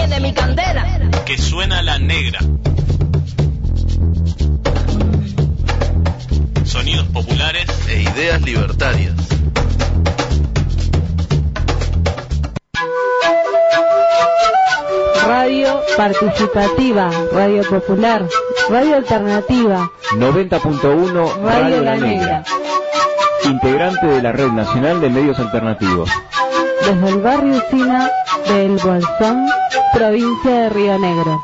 tiene mi candela. Que suena la negra. Sonidos populares e ideas libertarias. Radio participativa, radio popular, radio alternativa. 90.1 Radio La Negra. Integrante de la Red Nacional de Medios Alternativos. Desde el barrio Sina de El Bolsón, provincia de Río Negro.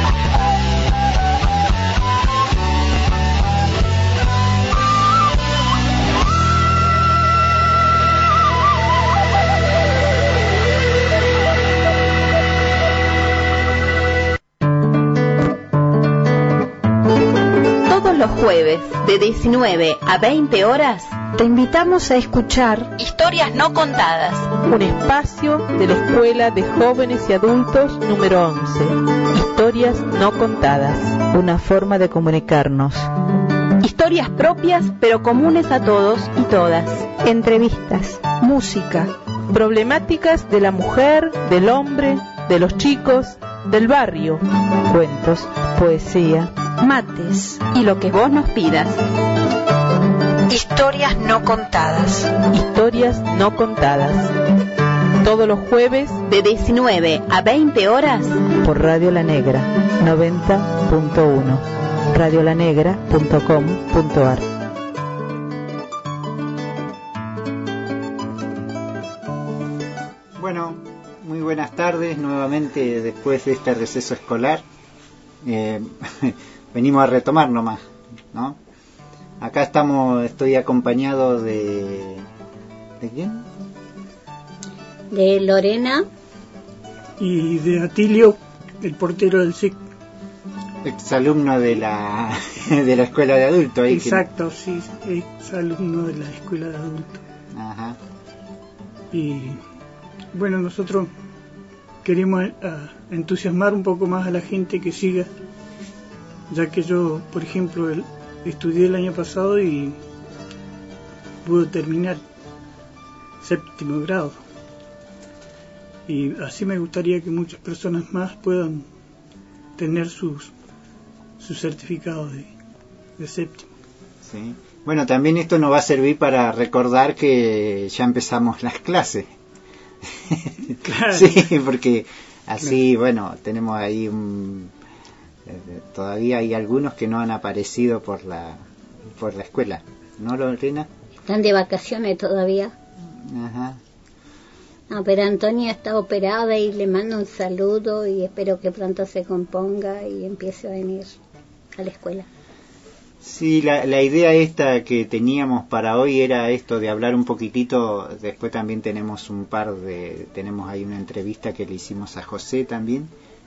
Los jueves de 19 a 20 horas te invitamos a escuchar Historias No Contadas, un espacio de la Escuela de Jóvenes y Adultos número 11. Historias No Contadas, una forma de comunicarnos. Historias propias pero comunes a todos y todas. Entrevistas, música, problemáticas de la mujer, del hombre, de los chicos, del barrio. Cuentos, poesía, mates y lo que vos nos pidas. Historias No Contadas. Historias No Contadas. Todos los jueves de 19 a 20 horas por Radio La Negra 90.1, radiolanegra.com.ar. Bueno, muy buenas tardes nuevamente después de este receso escolar. Venimos a retomar nomás, ¿no? Acá estoy acompañado ¿de quién? De Lorena. Y de Atilio, el portero del SIC. Exalumno de la escuela de adultos. Exacto, sí, exalumno de la escuela de adultos. Ajá. Y bueno, nosotros queremos entusiasmar un poco más a la gente que siga, ya que yo, por ejemplo, estudié el año pasado y pude terminar 7º grado, y así me gustaría que muchas personas más puedan tener sus certificados de 7º. Sí. Bueno, también esto nos va a servir para recordar que ya empezamos las clases. Claro. Sí, porque así, claro. Bueno, tenemos ahí todavía hay algunos que no han aparecido por la escuela, ¿no, Lorena? Están de vacaciones todavía. Ajá. No, pero Antonia está operada y le mando un saludo y espero que pronto se componga y empiece a venir a la escuela. Sí, la idea esta que teníamos para hoy era esto de hablar un poquitito. Después también tenemos tenemos ahí una entrevista que le hicimos a José también.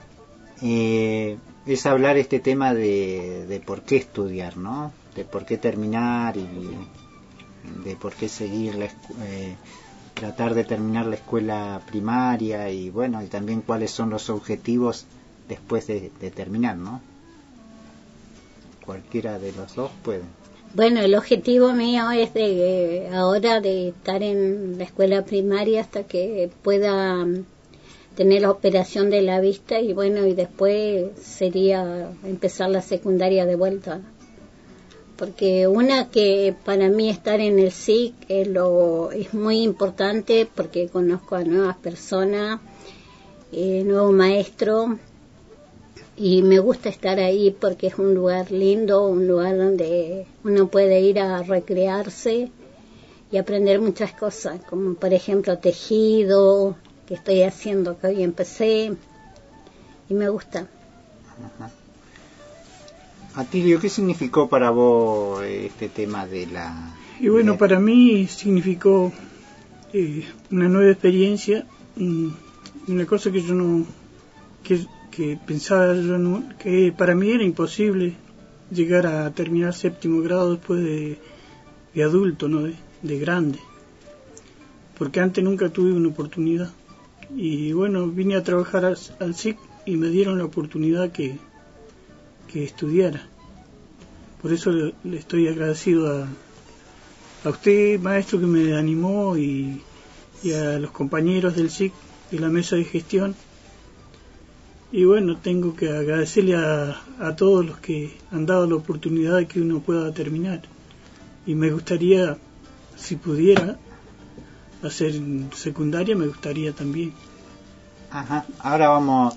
Es hablar este tema de por qué estudiar, ¿no? De por qué terminar y de por qué seguir tratar de terminar la escuela primaria y bueno, y también cuáles son los objetivos después de terminar, ¿no? Cualquiera de los dos puede. Bueno, el objetivo mío es ahora de estar en la escuela primaria hasta que pueda tener la operación de la vista y bueno, y después sería empezar la secundaria de vuelta. Porque una que para mí estar en el SIC es muy importante porque conozco a nuevas personas, nuevo maestro, y me gusta estar ahí porque es un lugar lindo, un lugar donde uno puede ir a recrearse y aprender muchas cosas, como por ejemplo tejido, que estoy haciendo, que hoy empecé, y me gusta. Ajá. Atilio, ¿qué significó para vos este tema de la...? Y bueno, para mí significó una nueva experiencia, una cosa que yo no... que pensaba yo no, que para mí era imposible llegar a terminar 7º grado después de adulto, ¿no? De grande, porque antes nunca tuve una oportunidad y bueno, vine a trabajar al SIC y me dieron la oportunidad que estudiara. Por eso le estoy agradecido a usted, maestro, que me animó, y a los compañeros del SIC, de la mesa de gestión, Y bueno, tengo que agradecerle a todos los que han dado la oportunidad de que uno pueda terminar. Y me gustaría, si pudiera hacer secundaria, me gustaría también. Ajá, ahora vamos,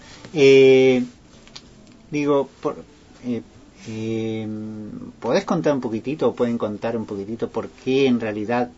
¿podés contar un poquitito, o pueden contar un poquitito por qué en realidad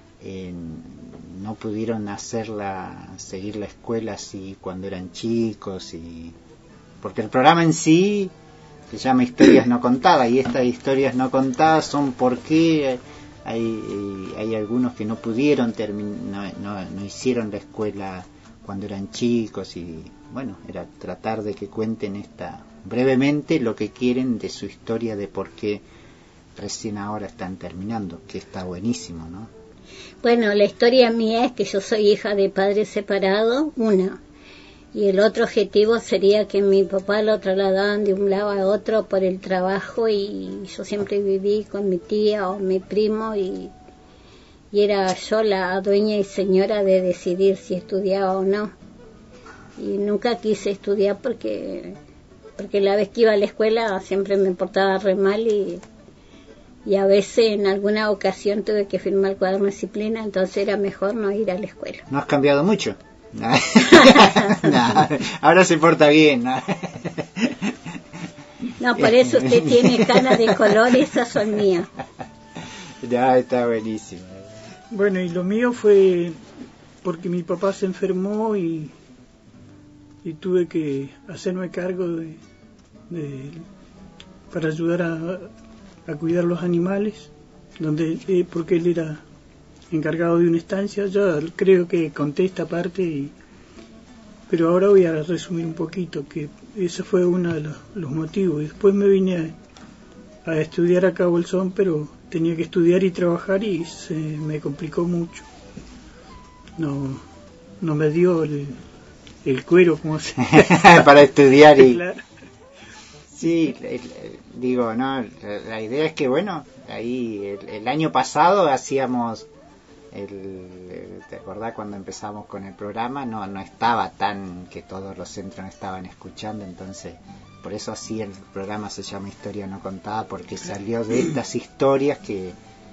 no pudieron seguir la escuela así cuando eran chicos? Porque el programa en sí se llama Historias No Contadas, y estas historias no contadas son por qué hay algunos que no pudieron no hicieron la escuela cuando eran chicos, y bueno, era tratar de que cuenten brevemente lo que quieren de su historia, de por qué recién ahora están terminando, que está buenísimo, ¿no? Bueno, la historia mía es que yo soy hija de padres separados, y el otro objetivo sería que mi papá lo trasladaban de un lado a otro por el trabajo, y yo siempre viví con mi tía o mi primo, y era yo la dueña y señora de decidir si estudiaba o no. Y nunca quise estudiar porque la vez que iba a la escuela siempre me portaba re mal, y a veces en alguna ocasión tuve que firmar cuaderno de disciplina, entonces era mejor no ir a la escuela. ¿No has cambiado mucho? No, ahora se porta bien, ¿no? No, por eso usted tiene canas de color, esas son mías. Ya, está buenísimo. Bueno, y lo mío fue porque mi papá se enfermó y tuve que hacerme cargo para ayudar a cuidar los animales, porque él era encargado de una estancia. Yo creo que conté esta parte, pero ahora voy a resumir un poquito, que ese fue uno de los motivos. Y después me vine a estudiar acá a Bolsón, pero tenía que estudiar y trabajar y se me complicó mucho. No me dio el cuero, como se para estudiar. Claro. Sí, digo, no, la idea es que, bueno, ahí el año pasado hacíamos ¿te acordás cuando empezamos con el programa? No estaba tan que todos los centros estaban escuchando, entonces por eso así el programa se llama Historia No Contada, porque salió de estas historias que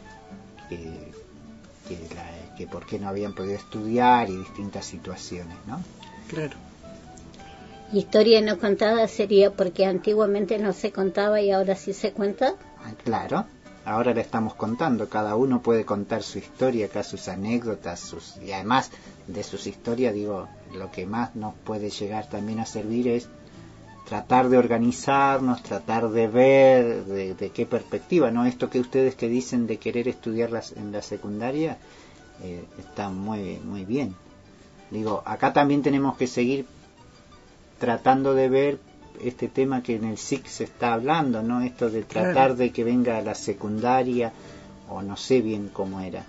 por qué no habían podido estudiar y distintas situaciones, ¿no? Claro. Historia no contada sería porque antiguamente no se contaba y ahora sí se cuenta. Claro, ahora le estamos contando, cada uno puede contar su historia, acá sus anécdotas, y además de sus historias, digo, lo que más nos puede llegar también a servir es tratar de organizarnos, tratar de ver de qué perspectiva, ¿no? Esto que ustedes que dicen de querer estudiar en la secundaria está muy, muy bien. Digo, acá también tenemos que seguir tratando de ver este tema que en el SIC se está hablando, ¿no? Esto de tratar claro. de que venga a la secundaria, o no sé bien cómo era,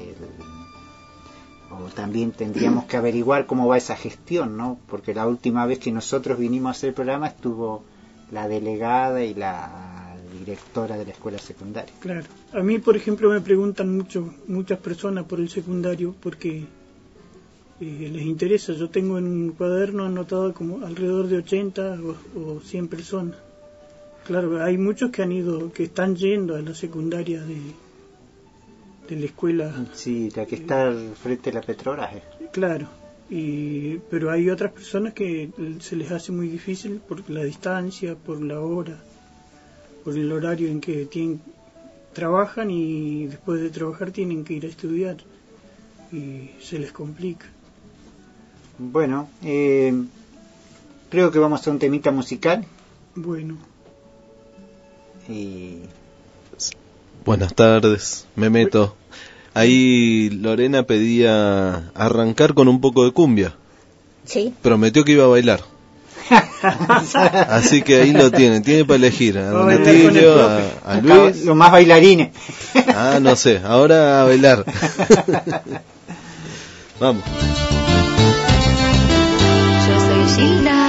o también tendríamos que averiguar cómo va esa gestión, ¿no? Porque la última vez que nosotros vinimos a hacer el programa estuvo la delegada y la directora de la escuela secundaria. Claro. A mí, por ejemplo, me preguntan muchas personas por el secundario porque les interesa. Yo tengo en un cuaderno anotado como alrededor de 80 o 100 personas. Claro, hay muchos que están yendo a la secundaria de la escuela. Sí, la que está al frente de la Petrobras. Claro, pero hay otras personas que se les hace muy difícil por la distancia, por la hora, por el horario en que trabajan y después de trabajar tienen que ir a estudiar y se les complica. Bueno, creo que vamos a un temita musical. Bueno. Buenas tardes, me meto. Ahí Lorena pedía arrancar con un poco de cumbia. Sí. Prometió que iba a bailar. Así que ahí lo tiene para elegir a Don Atilio, a Luis. Los más bailarines. No sé, ahora a bailar. Vamos. Yo soy Gilda.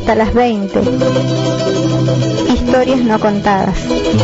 hasta las 20. Historias no contadas.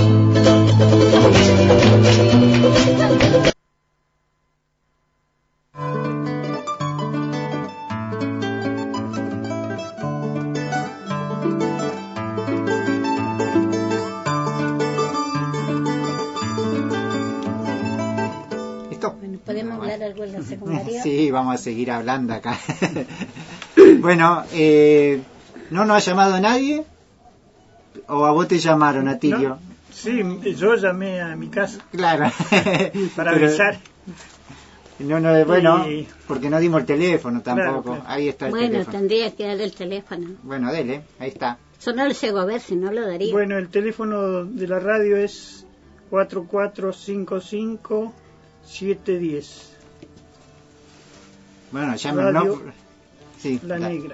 ¿Podemos hablar algo en la secundaria? Sí, vamos a seguir hablando acá. Bueno, ¿no nos ha llamado nadie? ¿O a vos te llamaron, a Tilio? No, sí, yo llamé a mi casa. Claro. Para avisar. No, bueno, porque no dimos el teléfono tampoco. Claro. Ahí está el teléfono. Bueno, tendría que darle el teléfono. Bueno, dele, ahí está. Yo no lo llego a ver, si no lo daría. Bueno, el teléfono de la radio es 4455-710. Bueno, llámenos. Sí, La Negra.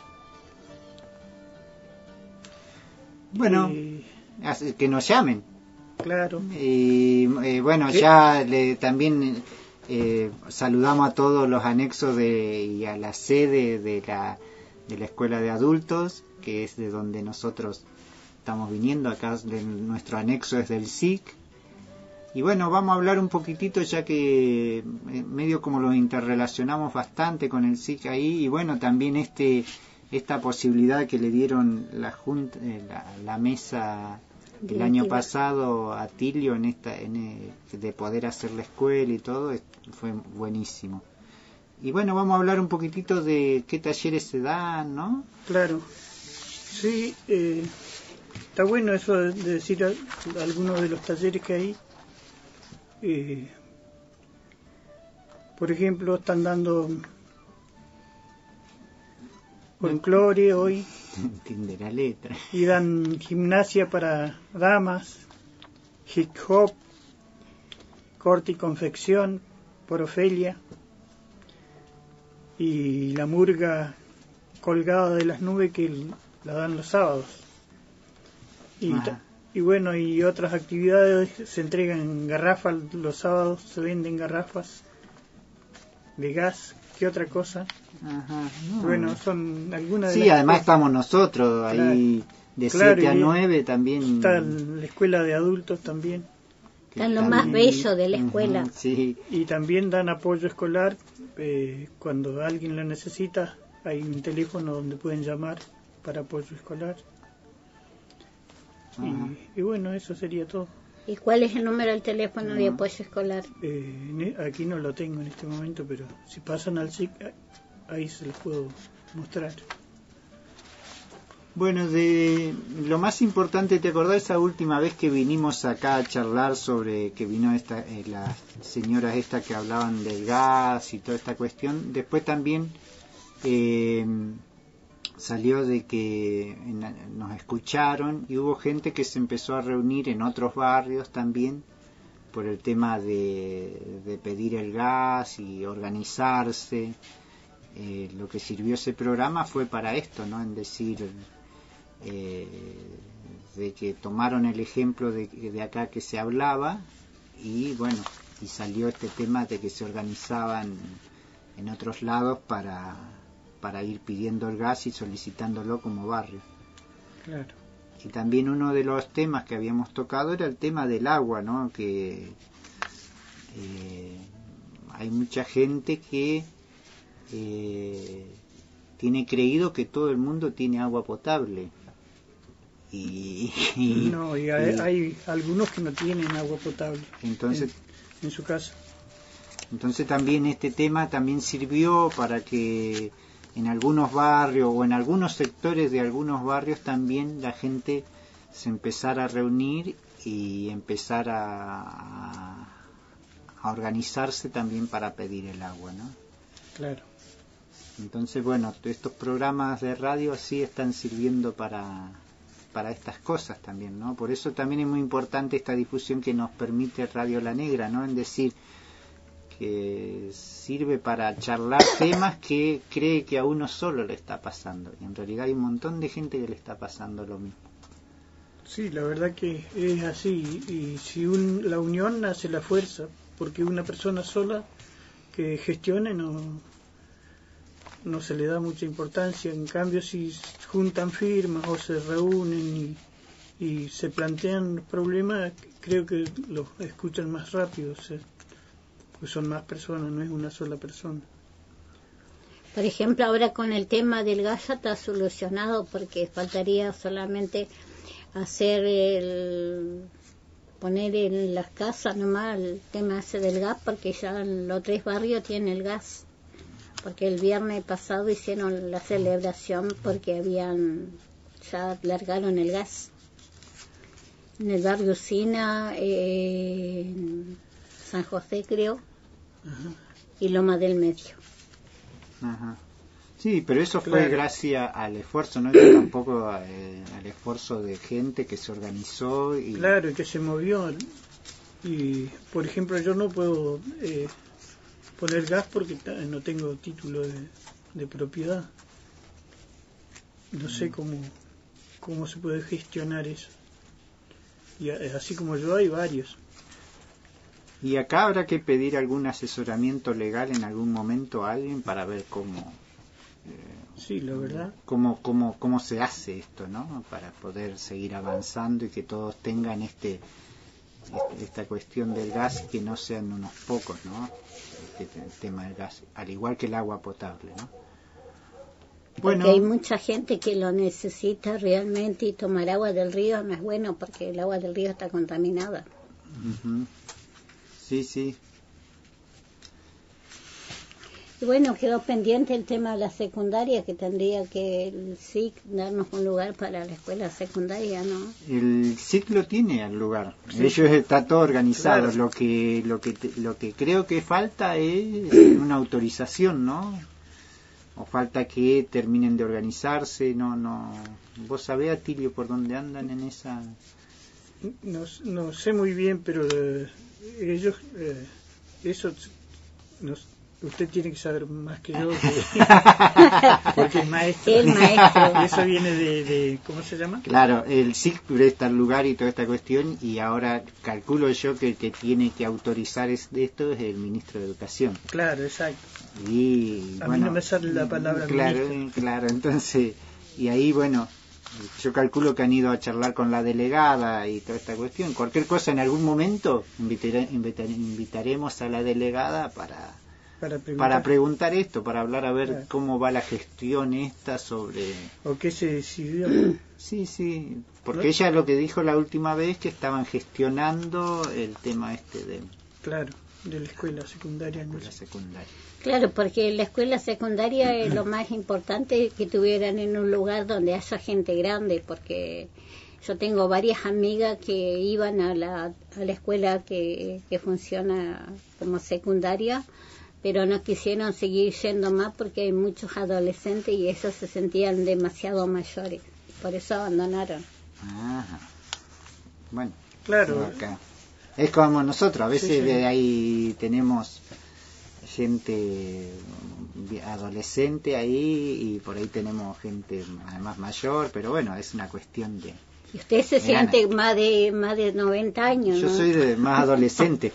Bueno, que nos llamen. Claro. Y bueno, ya también saludamos a todos los anexos y a la sede de la escuela de adultos, que es de donde nosotros estamos viniendo. Acá nuestro anexo es del SIC. Y bueno, vamos a hablar un poquitito, ya que medio como lo interrelacionamos bastante con el SIC ahí, y bueno, también esta posibilidad que le dieron la junta, la mesa el año pasado a Tilio de poder hacer la escuela y todo, fue buenísimo. Y bueno, vamos a hablar un poquitito de qué talleres se dan, ¿no? Claro, sí, está bueno eso de decir algunos de los talleres que hay. Por ejemplo, están dando folclore hoy. Entiende la letra. Y dan gimnasia para damas, hip hop, corte y confección por Ofelia, y la murga colgada de las nubes, que la dan los sábados. Y bueno, y otras actividades, se entregan garrafas los sábados, se venden garrafas de gas. ¿Qué otra cosa? Ajá, bueno, son algunas de sí, las además cosas. Estamos nosotros ahí, de 7 a 9 también. Está la escuela de adultos también. Están lo más bello de la escuela. Sí. Y también dan apoyo escolar, cuando alguien lo necesita, hay un teléfono donde pueden llamar para apoyo escolar. Y bueno, eso sería todo. ¿Y cuál es el número del teléfono de apoyo escolar? Aquí no lo tengo en este momento, pero si pasan al SIC, ahí se los puedo mostrar. Bueno, de lo más importante, ¿te acordás esa última vez que vinimos acá a charlar sobre que vino las señoras estas que hablaban del gas y toda esta cuestión? Después también salió de que nos escucharon y hubo gente que se empezó a reunir en otros barrios también por el tema de pedir el gas y organizarse. Lo que sirvió ese programa fue para esto, ¿no? En decir, de que tomaron el ejemplo de acá que se hablaba, y bueno, y salió este tema de que se organizaban en otros lados para ir pidiendo el gas y solicitándolo como barrio. Claro. Y también uno de los temas que habíamos tocado era el tema del agua, ¿no? Que hay mucha gente que tiene creído que todo el mundo tiene agua potable. Y hay algunos que no tienen agua potable. Entonces, en su casa. Entonces también este tema también sirvió para que en algunos barrios o en algunos sectores de algunos barrios también la gente se empezara a reunir y empezar a organizarse también para pedir el agua, ¿no? Claro. Entonces, bueno, estos programas de radio así están sirviendo para estas cosas también, ¿no? Por eso también es muy importante esta difusión que nos permite Radio La Negra, ¿no? En decir que sirve para charlar temas que cree que a uno solo le está pasando, y en realidad hay un montón de gente que le está pasando lo mismo. Sí, la verdad que es así, y si la unión hace la fuerza, porque una persona sola que gestione no no se le da mucha importancia. En cambio, si juntan firmas o se reúnen y se plantean los problemas, creo que los escuchan más rápido, o sea, pues son más personas, no es una sola persona. Por ejemplo, ahora con el tema del gas ya está solucionado, porque faltaría solamente poner en las casas nomás el tema ese del gas, porque ya en los 3 barrios tienen el gas, porque el viernes pasado hicieron la celebración porque ya largaron el gas en el barrio Usina, San José creo, y Loma del Medio. Ajá. Sí, pero eso fue gracias al esfuerzo, ¿no? Que tampoco al esfuerzo de gente que se organizó y... Claro, y que se movió. Y, por ejemplo, yo no puedo poner gas porque no tengo título de propiedad. No sé cómo se puede gestionar eso. Y así como yo, hay varios. Y acá habrá que pedir algún asesoramiento legal en algún momento a alguien para ver cómo... sí, la verdad. Cómo se hace esto, ¿no? Para poder seguir avanzando y que todos tengan esta cuestión del gas, que no sean unos pocos, ¿no? El tema del gas, al igual que el agua potable, ¿no? Bueno, porque hay mucha gente que lo necesita realmente, y tomar agua del río no es bueno porque el agua del río está contaminada. Uh-huh. Sí, sí. Y bueno, quedó pendiente el tema de la secundaria, que tendría que el SIC darnos un lugar para la escuela secundaria, ¿no? El SIC lo tiene al lugar. Sí. Ellos está todo organizado. Claro. Lo que creo que falta es una autorización, ¿no? O falta que terminen de organizarse. No. ¿Vos sabés, Atilio, por dónde andan en esa? No sé muy bien, pero ellos eso usted tiene que saber más que yo, porque es maestro. El maestro. Eso viene de ¿cómo se llama? Claro, el SIC presta el lugar y toda esta cuestión, y ahora calculo yo que el que tiene que autorizar esto es el ministro de Educación. Claro, exacto. Y a mí no me sale la palabra ministro. Claro, entonces, y ahí, bueno, yo calculo que han ido a charlar con la delegada y toda esta cuestión. Cualquier cosa, en algún momento invitaremos a la delegada para preguntar esto, para hablar a ver cómo va la gestión esta sobre... ¿O qué se decidió? Sí, porque ella lo que dijo la última vez, que estaban gestionando el tema de... Claro, de la escuela secundaria. Claro, porque la escuela secundaria es lo más importante, que tuvieran en un lugar donde haya gente grande, porque yo tengo varias amigas que iban a la escuela que funciona como secundaria, pero no quisieron seguir yendo más porque hay muchos adolescentes y ellos se sentían demasiado mayores, por eso abandonaron. Ajá. Bueno, claro, acá es como nosotros, a veces de ahí tenemos gente adolescente ahí y por ahí tenemos gente además mayor, pero bueno, es una cuestión de... ¿Y usted se siente más de 90 años? Yo soy más adolescente.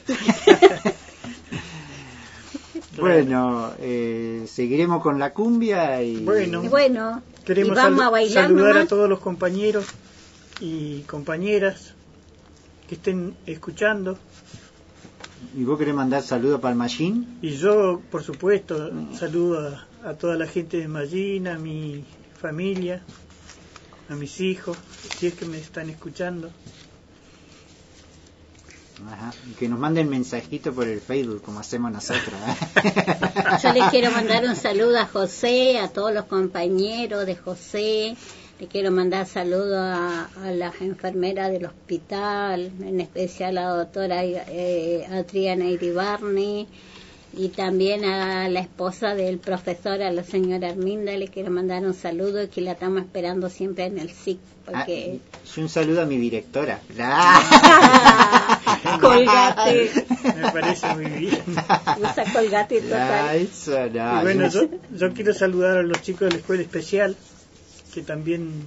Bueno, seguiremos con la cumbia y bueno, queremos saludar a todos los compañeros y compañeras que estén escuchando. ¿Y vos querés mandar saludos para el Mallín? Y yo, por supuesto, saludo a toda la gente de Mallín, a mi familia, a mis hijos, si es que me están escuchando. Ajá. Y que nos manden mensajito por el Facebook, como hacemos nosotros. Yo les quiero mandar un saludo a José, a todos los compañeros de José. Le quiero mandar saludos a las enfermeras del hospital, en especial a la doctora Adriana Iribarne, y también a la esposa del profesor, a la señora Arminda. Le quiero mandar un saludo, y que la estamos esperando siempre en el SIC. Porque... un saludo a mi directora. Colgate. Me parece muy bien. Usa Colgate total. Y bueno, yo quiero saludar a los chicos de la escuela especial, que también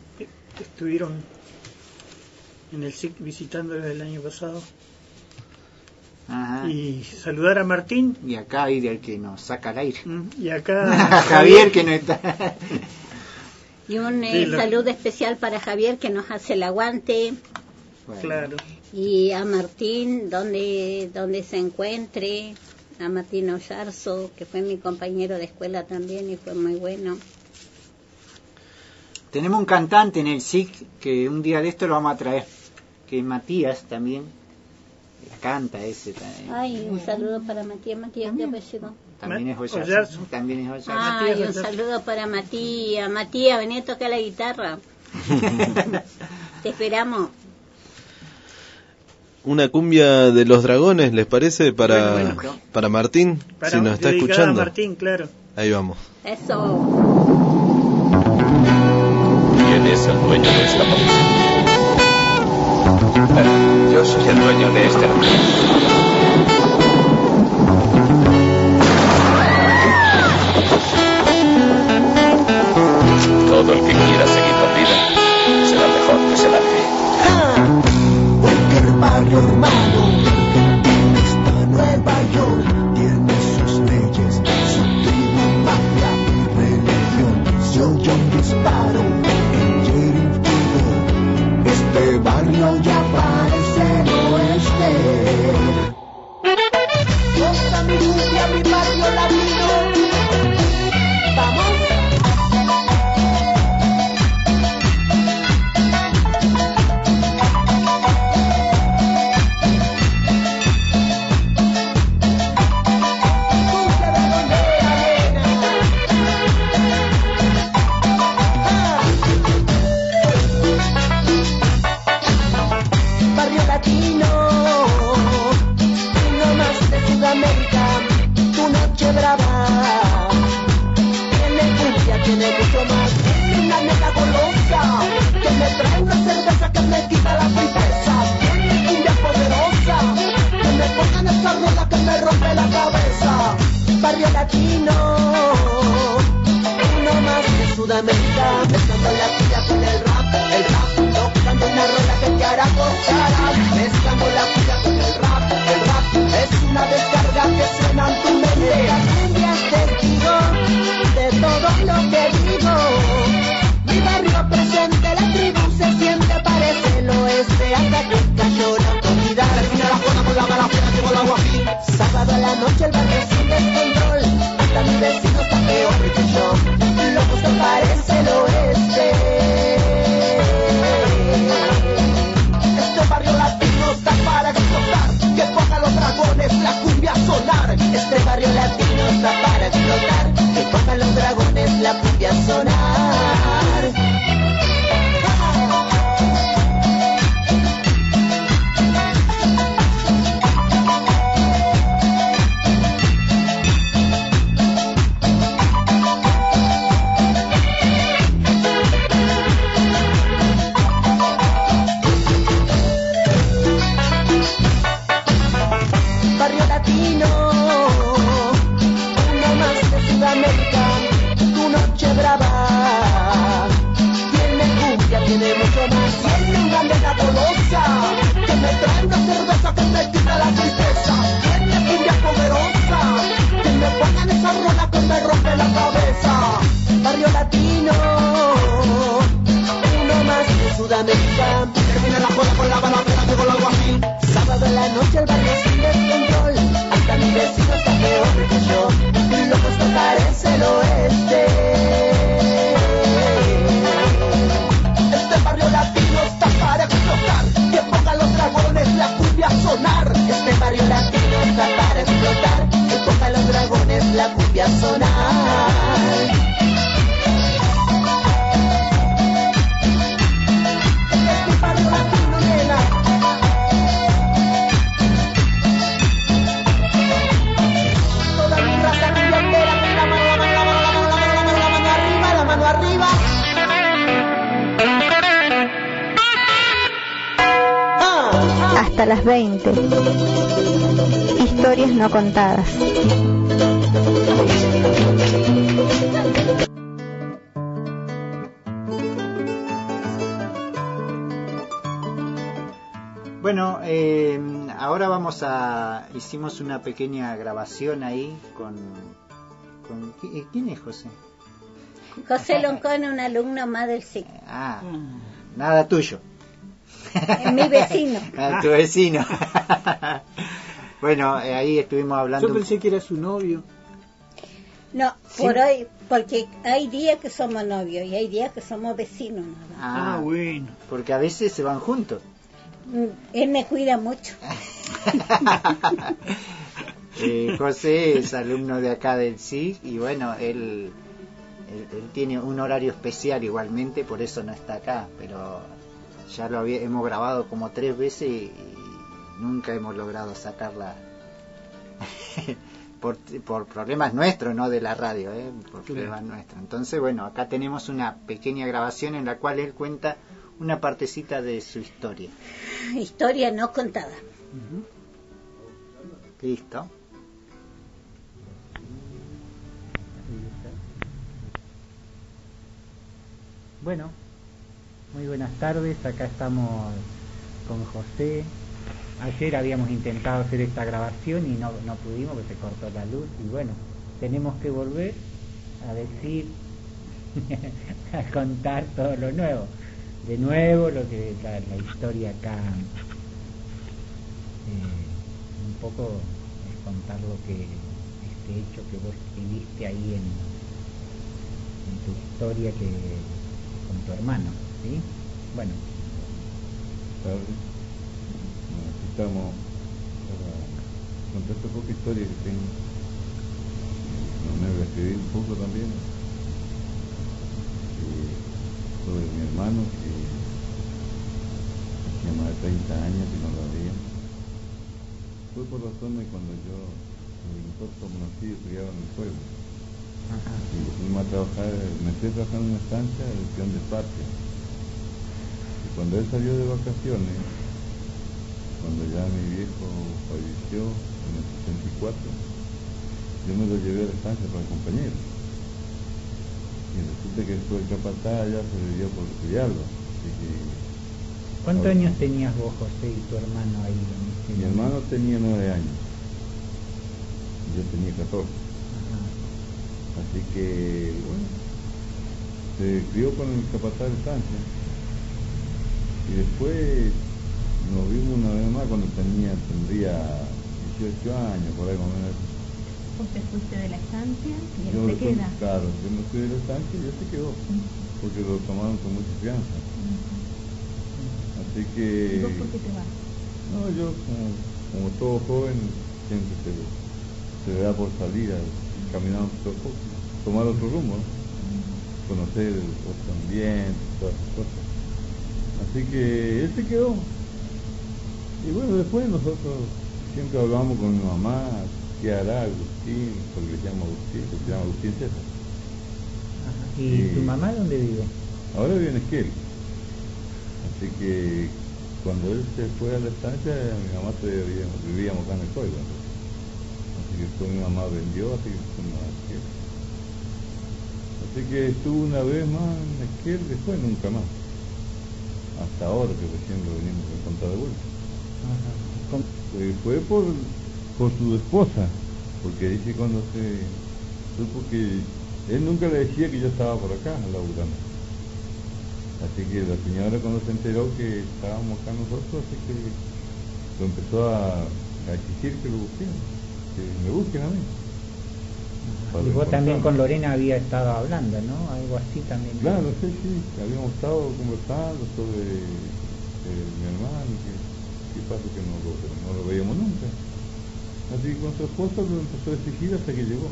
estuvieron en el SIC visitándolos el año pasado. Ajá. Y saludar a Martín. Y acá hay el que nos saca al aire. Y acá Javier, que no está. Y un Sí, saludo especial para Javier, que nos hace el aguante. Bueno, Claro. Y a Martín, donde se encuentre. A Martín Ollarzo, que fue mi compañero de escuela también y fue muy bueno. tenemos un cantante en el SIC que un día de esto lo vamos a traer, que es Matías también. Canta ese también. Ay, un saludo para Matías. Matías, ¿qué apellido? También es Ollarzo. Ollarzo. También es Ollarzo. Ay, un saludo para Matías. Matías, vení a tocar la guitarra. Te esperamos. Una cumbia de los dragones, ¿les parece? Para, Bueno. para Martín, si nos está dedicada escuchando. a Martín, claro. Ahí vamos. Eso. ¿Quién es el dueño de esta policía? Yo soy el dueño de este lugar. Todo el que quiera seguir con vida será mejor que se largue. Cualquier barrio hermano en esta Nueva York tiene sus leyes, su tribu, mafia, religión. Se oye un disparo en Jericho. Este barrio ya parece el oeste. Cosa mi cumbia, mi barrio latino. Vamos. Barrio latino, uno más de Sudamérica, tu noche brava. Tiene cumbia, tiene mucho más. Tiene una neta golosa que me trae una cerveza que me quita la tristeza. Tiene cumbia poderosa que me pongan esa rola que me rompe la cabeza. Barrio latino, uno más de Sudamérica, mezclando la cumbia con el rap, tocando una rola que te hará gozar. Mezclando la cumbia con el rap es una descarga que suena en tu mente. La cumbia es testigo de todo lo que digo. Mi barrio presente, la tribu se siente, parece el oeste, hasta que cayó la autoridad. Termina la joda con la mala fuera, llegó el agua aquí. Sábado a la noche el barrio sin descontrol, hasta mi vecino está peor que yo. Locos que parece el oeste. Este barrio latino está para explotar, que pongan los dragones la cumbia a sonar. Este barrio latino está para explotar, que pongan los dragones la cumbia a sonar. Barrio latino, uno más de Sudamérica, tu noche brava. Tiene cumbia, tiene mucho más. Tiene una nena golosa que me trae una cerveza que me quita la tristeza. Tiene cumbia poderosa que me pongan esa rola que me rompe la cabeza. Barrio latino, uno más de Sudamérica. Termina la joda con la balacera, llegó el alguacil. Sábado en la noche el barrio sin descontrol, hasta mi vecino está peor que yo. Locos que parece el oeste. Este barrio latino está para explotar, que pongan los dragones la cumbia a sonar. Este barrio latino está para explotar, que pongan los dragones la cumbia a sonar. Este barrio latino, nena. Toda mi raza cumbiambera con la mano arriba, la mano arriba. Hasta las 20. Historias no contadas. Bueno, Bueno, ahora hicimos una pequeña grabación ahí con ¿quién es José? José Loncón, un alumno más del SIC. Nada tuyo. Es mi vecino. Tu vecino. Bueno, ahí estuvimos hablando. Yo pensé que era su novio. No, por hoy, porque hay días que somos novios y hay días que somos vecinos. Bueno. Porque a veces se van juntos. Él me cuida mucho. José es alumno de acá del SIC y bueno, él tiene un horario especial igualmente, por eso no está acá, pero ya hemos grabado como 3 veces y nunca hemos logrado sacarla por problemas nuestros, no de la radio, por problemas nuestros. Entonces, bueno, acá tenemos una pequeña grabación en la cual él cuenta una partecita de su historia. Historia no contada. Listo. Bueno, muy buenas tardes, acá estamos con José. Ayer habíamos intentado hacer esta grabación y no pudimos porque se cortó la luz y bueno, tenemos que volver a decir, a contar todo lo nuevo. De nuevo, lo que la historia acá, un poco es contar lo que este hecho que vos escribiste ahí en tu historia con tu hermano, ¿sí? Bueno. Aquí estamos para contar esta poca historia que tengo. Me voy a escribir un poco también sobre mi hermano que hacía más de 30 años que no lo había. Fue por razón de cuando nosotros como nacidos criados en el pueblo. Y fuimos a trabajar, me fui a trabajar en una estancia de peón de patria. Y cuando él salió de vacaciones, cuando ya mi viejo falleció en el 64, yo me lo llevé a la estancia para el compañero. Y resulta que después el capataz ya se le dio por criarlo. Así que, ¿cuántos años tenías vos, José, y tu hermano ahí? Mi hermano tenía 9 años. Yo tenía 14. Así que, bueno, se crió con el capataz de estancia. Y después nos vimos una vez más cuando tendría 18 años, por ahí más o menos. ¿Vos te fuiste de la estancia y él se queda? Claro, yo me fui de la estancia y él se quedó, porque lo tomaron con mucha fianza. Así que... ¿Y vos por qué te vas? No, yo como todo joven siempre se da por salida, caminar poco, tomar otro rumbo, ¿no? Conocer otro ambiente, todas esas cosas. Así que él se quedó. Y bueno, después nosotros siempre hablamos con mi mamá, ¿qué hará Agustín? Porque le llamo Agustín, porque se llama Agustín César. ¿Y tu mamá dónde vive? Ahora vive en Esquel. Así que cuando él se fue a la estancia, mi mamá todavía vivíamos acá en el pueblo. Así que después mi mamá vendió, así que fuimos a Esquel. Así que estuvo una vez más en Esquel, después nunca más. Hasta ahora que recién lo venimos a contar de vuelta. Fue por su esposa, porque dice cuando fue porque él nunca le decía que yo estaba por acá laburando. Así que la señora cuando se enteró que estábamos acá nosotros, así que lo empezó a exigir que lo busquen, que me busquen a mí. Y vos también con Lorena había estado hablando, ¿no? Algo así también. Claro, sí, habíamos estado conversando sobre mi hermano, que pasa que no lo veíamos nunca. Así que con su esposa lo empezó a exigir hasta que llegó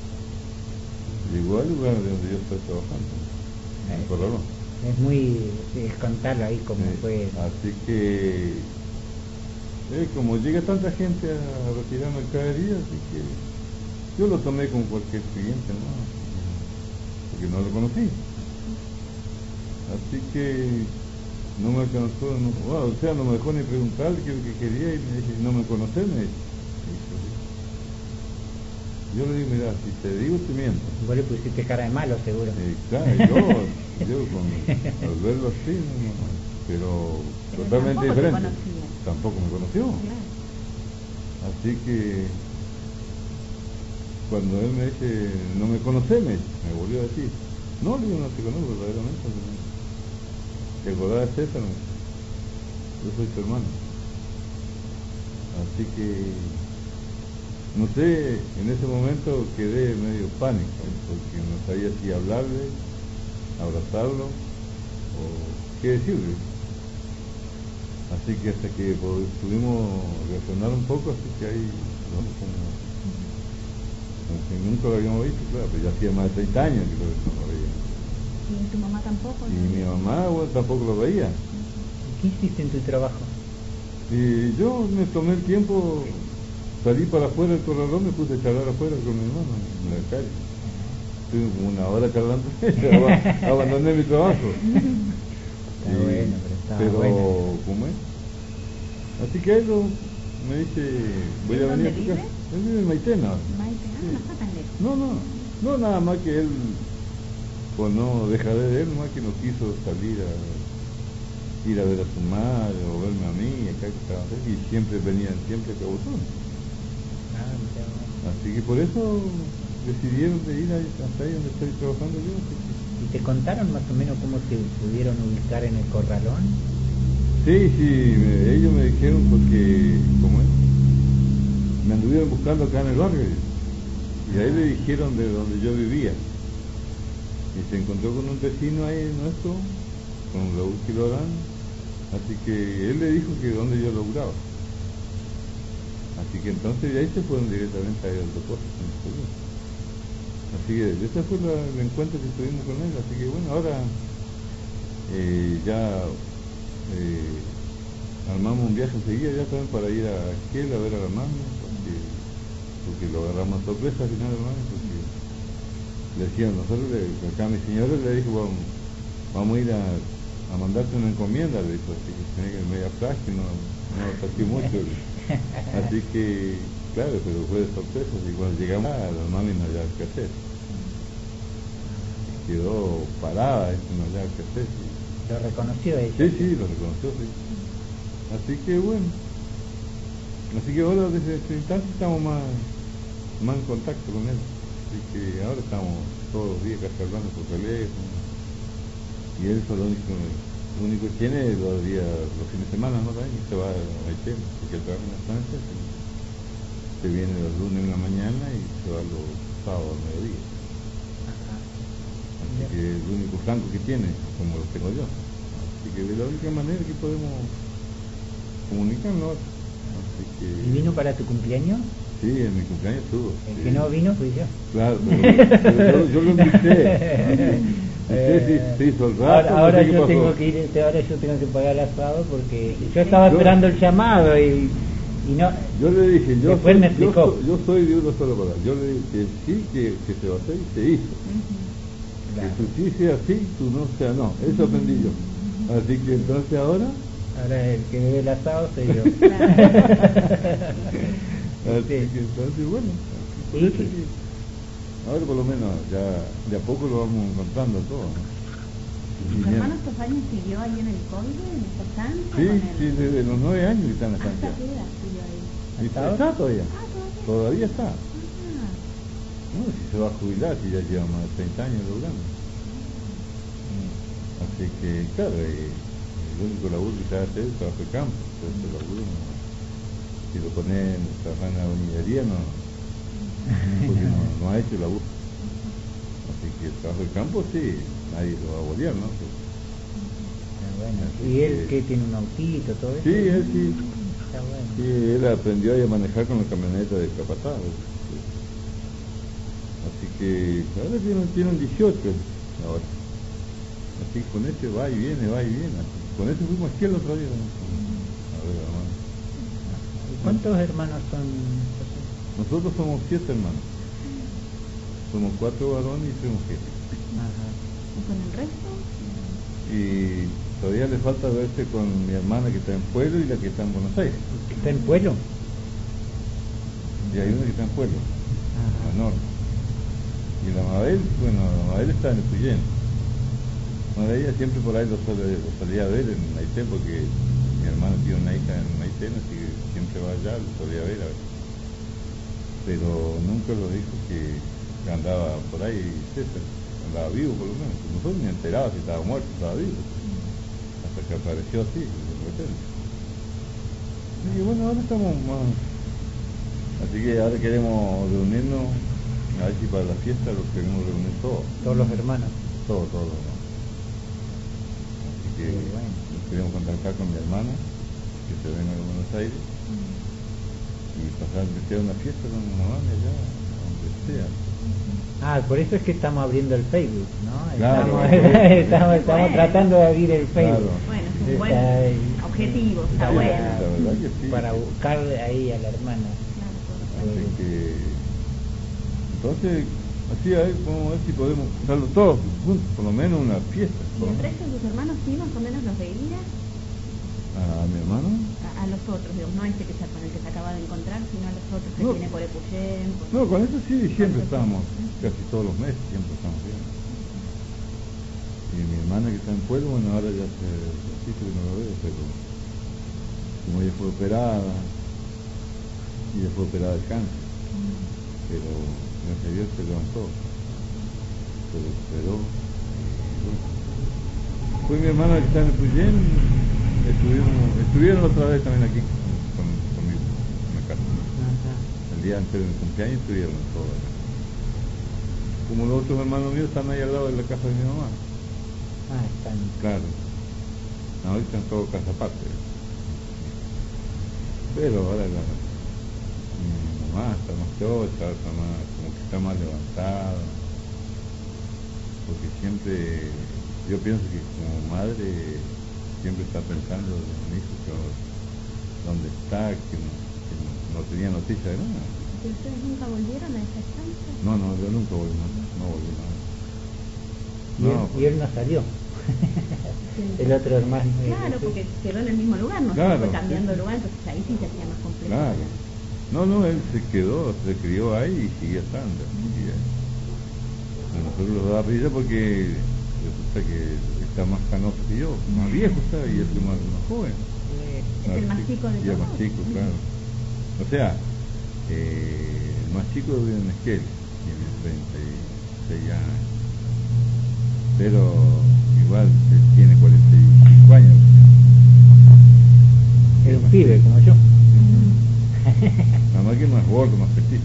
al lugar donde yo estoy trabajando, en Corralón. Es contarlo ahí como fue. Así que como llega tanta gente a retirar mercadería, así que yo lo tomé con cualquier cliente, ¿no? Porque no lo conocí. Así que no me alcanzó, no me dejó ni preguntarle qué es lo que quería y me dije, no me conocés, me dice. Yo le digo, mira, si te digo, te miento. Vos le pusiste cara de malo, seguro. Claro, yo al verlo así, pero totalmente diferente. tampoco me conoció. Así que cuando él me dice, no me conoce, me volvió a decir, no, yo no te conozco verdaderamente. ¿Te acordás de César? Yo soy tu hermano. Así que, no sé, en ese momento quedé medio pánico, porque no sabía si hablarle, abrazarlo, o qué decirle. Así que hasta que pudimos reaccionar un poco, así que ahí, como que nunca lo habíamos visto, claro, pero ya hacía más de 30 años que no lo veía. ¿Y tu mamá tampoco? Y mi mamá, bueno, tampoco lo veía. ¿Qué hiciste en tu trabajo? Y yo me tomé el tiempo, salí para afuera del corralón, me puse a charlar afuera con mi hermano en la calle. Estuve como una hora charlando, abandoné mi trabajo. Está bueno, pero estaba bueno. ¿Cómo es? Así que él me dice, voy a venir a tu casa. Él vive en Maitena. Sí. No está tan lejos. No, nada más que él, pues no dejaré de él, más que no quiso salir a ir a ver a su madre o verme a mí, acá que estaba, y siempre venían siempre a Cabozón. Así que por eso decidieron de ir hasta ahí donde estoy trabajando yo. ¿Y te contaron más o menos cómo se pudieron ubicar en el corralón? Sí, ellos me dijeron porque, ¿cómo es? Me anduvieron buscando acá en el barrio y ahí le dijeron de donde yo vivía y se encontró con un vecino ahí nuestro, con Raúl Quilorán, así que él le dijo que donde yo laburaba, así que entonces de ahí se fueron directamente a ir al depósito. Así que ese fue el encuentro que tuvimos con él, así que bueno, ahora ya armamos un viaje enseguida ya también para ir a Esquel a ver a la mami, porque lo agarramos a sorpresa al final de la mami, porque le decían, nosotros acá a mi señora le dijo, vamos a ir a mandarte una encomienda, le dijo, así que tenía que media flash, no saqué mucho, así que claro, pero fue de sorpresa, y cuando llegamos a la mami no había que hacer, quedó parada, no había que hacer. ¿Lo reconoció ella? Sí, lo reconoció, sí. Así que bueno, así que ahora desde ese instante estamos más en contacto con él, así que ahora estamos todos los días casi hablando por teléfono, y él es lo único que tiene los fines de semana, ¿no? También se va a Haití, porque él trabaja en la estancia, se viene los lunes en la mañana y se va los sábados al mediodía. Así que es el único flanco que tiene, como lo tengo yo. Así que de la única manera que podemos comunicarnos. Así que... ¿Y vino para tu cumpleaños? Sí, en mi cumpleaños estuvo. El que no vino fui yo. Claro, pero yo lo invité. Se hizo el rato. Ahora yo tengo que ir, ahora yo tengo que pagar el asado porque yo estaba esperando el llamado y no. Yo le dije, yo soy de uno solo palabra. Yo le dije que sí, que se va a hacer y se hizo. Claro. Que tú sí sea sí, tú no sea no. Eso aprendí yo. Así que entonces ahora el que bebe el asado soy yo. Así que entonces bueno. Ahora por lo menos ya de a poco lo vamos encontrando todo, ¿no? ¿Tu hermano estos años siguió ahí en el Conde, en esta estancia? Sí, desde los 9 años que está en la estancia. ¿Hasta qué edad siguió ahí? Está todavía. Todavía está. No, si se va a jubilar, si ya lleva más de 30 años logrando. Así que, claro, el único laburo que se hace es el trabajo de campo. Entonces el laburo si lo ponen a trabajar en la minería porque no ha hecho laburo. Así que el trabajo de campo sí, nadie lo va a bolear, ¿no? Bueno. ¿Y él que tiene un autito, todo eso? Sí, él sí. Está bueno. Sí, él aprendió a manejar con la camioneta de capataz. Así que ahora tiene un 18 ahora. Así que con ese va y viene. Así. Con ese fuimos aquí el otro día. A ver, hermano. ¿Y cuántos hermanos son? Nosotros somos 7 hermanos. Somos 4 varones y 3 mujeres. Ajá. ¿Y con el resto? Y todavía le falta verse con mi hermana que está en Pueblo y la que está en Buenos Aires. ¿Está en Pueblo? Y hay una que está en Pueblo, al norte. Y la Mabel está en el Puyén. Bueno, ella siempre por ahí lo salía a ver en Haití porque mi hermano tiene una hija en Maitén, así que siempre va allá, lo podía ver a veces. Pero nunca lo dijo que andaba por ahí César, andaba vivo por lo menos. Nosotros ni enterados si estaba muerto, estaba vivo. Hasta que apareció así, de repente. Y bueno, ahora estamos más... Así que ahora queremos reunirnos, a ver si para la fiesta los queremos reunir todos. Todos los hermanos. Todos los hermanos. Así que nos queremos contactar con mi hermana, que se venga de Buenos Aires, y pasar que sea una fiesta con mi mamá allá, donde sea. Ah, por eso es que estamos abriendo el Facebook, ¿no? Claro, estamos tratando de abrir el Facebook. Claro. Bueno, es un buen objetivo, está bueno. La verdad que sí. Para buscarle ahí a la hermana. Así que, entonces, así a ver, vamos a ver si podemos juntarlos todos juntos, por lo menos una fiesta. ¿Y entre estos tus hermanos sí más o menos los veías? ¿A mi hermano? A los otros, digamos, no este que con el que se acaba de encontrar, sino a los otros que tiene por Epuyén. No, con eso sí, siempre estamos, casi todos los meses, siempre estamos bien. Y mi hermana que está en Pueblo, bueno, ahora ya hace ratito que no lo veo, pero como ella fue operada, y ella fue operada de cáncer, pero gracias a Dios se levantó, se recuperó. Fue mi hermana que está en Epuyén, estuvieron otra vez también aquí conmigo en la casa. El día antes de mi cumpleaños estuvieron todos. Como los otros hermanos míos están ahí al lado de la casa de mi mamá. Ah, están. Claro. Ahorita están todos casa aparte. Pero ahora mi mamá está más chocha, está más, como que está más levantada. Porque siempre, yo pienso que como madre siempre está pensando en mi hijo, que dónde está, que no tenía noticia de nada. ¿Y ustedes nunca volvieron a esa estancia? No, yo nunca volví, no volví nada. Y él no salió. El otro hermano. Claro, porque quedó en el mismo lugar, no claro, fue cambiando de lugar, entonces ahí sí se hacía más complejo. Claro. No, él se quedó, se crió ahí y sigue estando. A nosotros nos da risa porque resulta que está más canoso que yo, más viejo está y es más joven. Es el más chico de todos. Y el más chico, claro. O sea, el más chico vive en Esquel, tiene 36 años. Pero igual tiene 45 años. Es un pibe como yo. Nada más que más gordo, más petizo.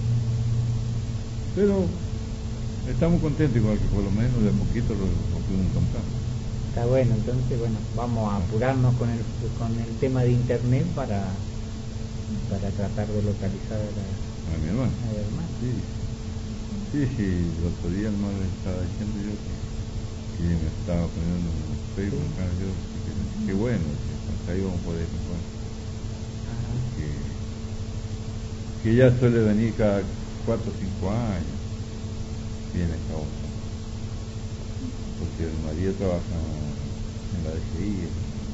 Pero estamos contentos igual que por lo menos de a poquito lo pudimos comprar. Está bueno, entonces vamos a apurarnos con el tema de internet para tratar de localizar a mi hermano. Sí, el otro día el hermano estaba diciendo yo que me estaba poniendo en Facebook, que bueno, que ahí vamos a poder encontrar. Que ella suele venir cada 4 o 5 años, viene esta otra, porque el marido trabaja en la DGI,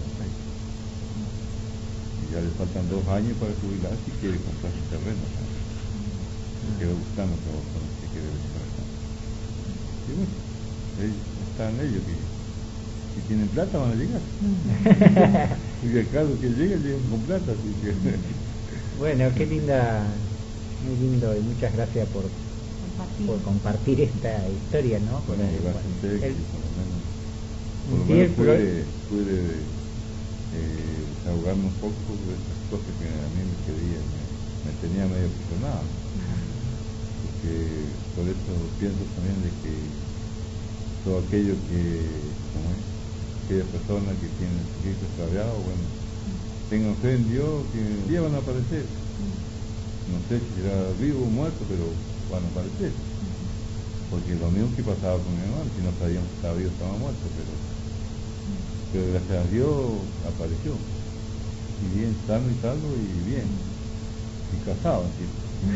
y ya le faltan 2 años para jubilarse y quiere comprar su terreno, quedó buscando que quiere venir para acá. Y bueno, están ellos que si tienen plata van a llegar. Y el caso que llegan con plata, así que... Bueno, qué linda, muy lindo y muchas gracias por compartir esta historia, ¿no? Bueno, gracias a ustedes que por lo menos pude desahogarme un poco de esas cosas que a mí me tenía medio presionado. Porque por eso pienso también de que todo aquello aquellas personas que tienen su hijo extraviado, bueno, tengan fe en Dios, que un día van a aparecer. No sé si será vivo o muerto, pero van a aparecer. Porque lo mismo que pasaba con mi hermano, si no sabíamos si estaba vivo o estaba muerto, pero gracias a Dios apareció. Y bien, sano y salvo y bien. Y casado, ¿sí?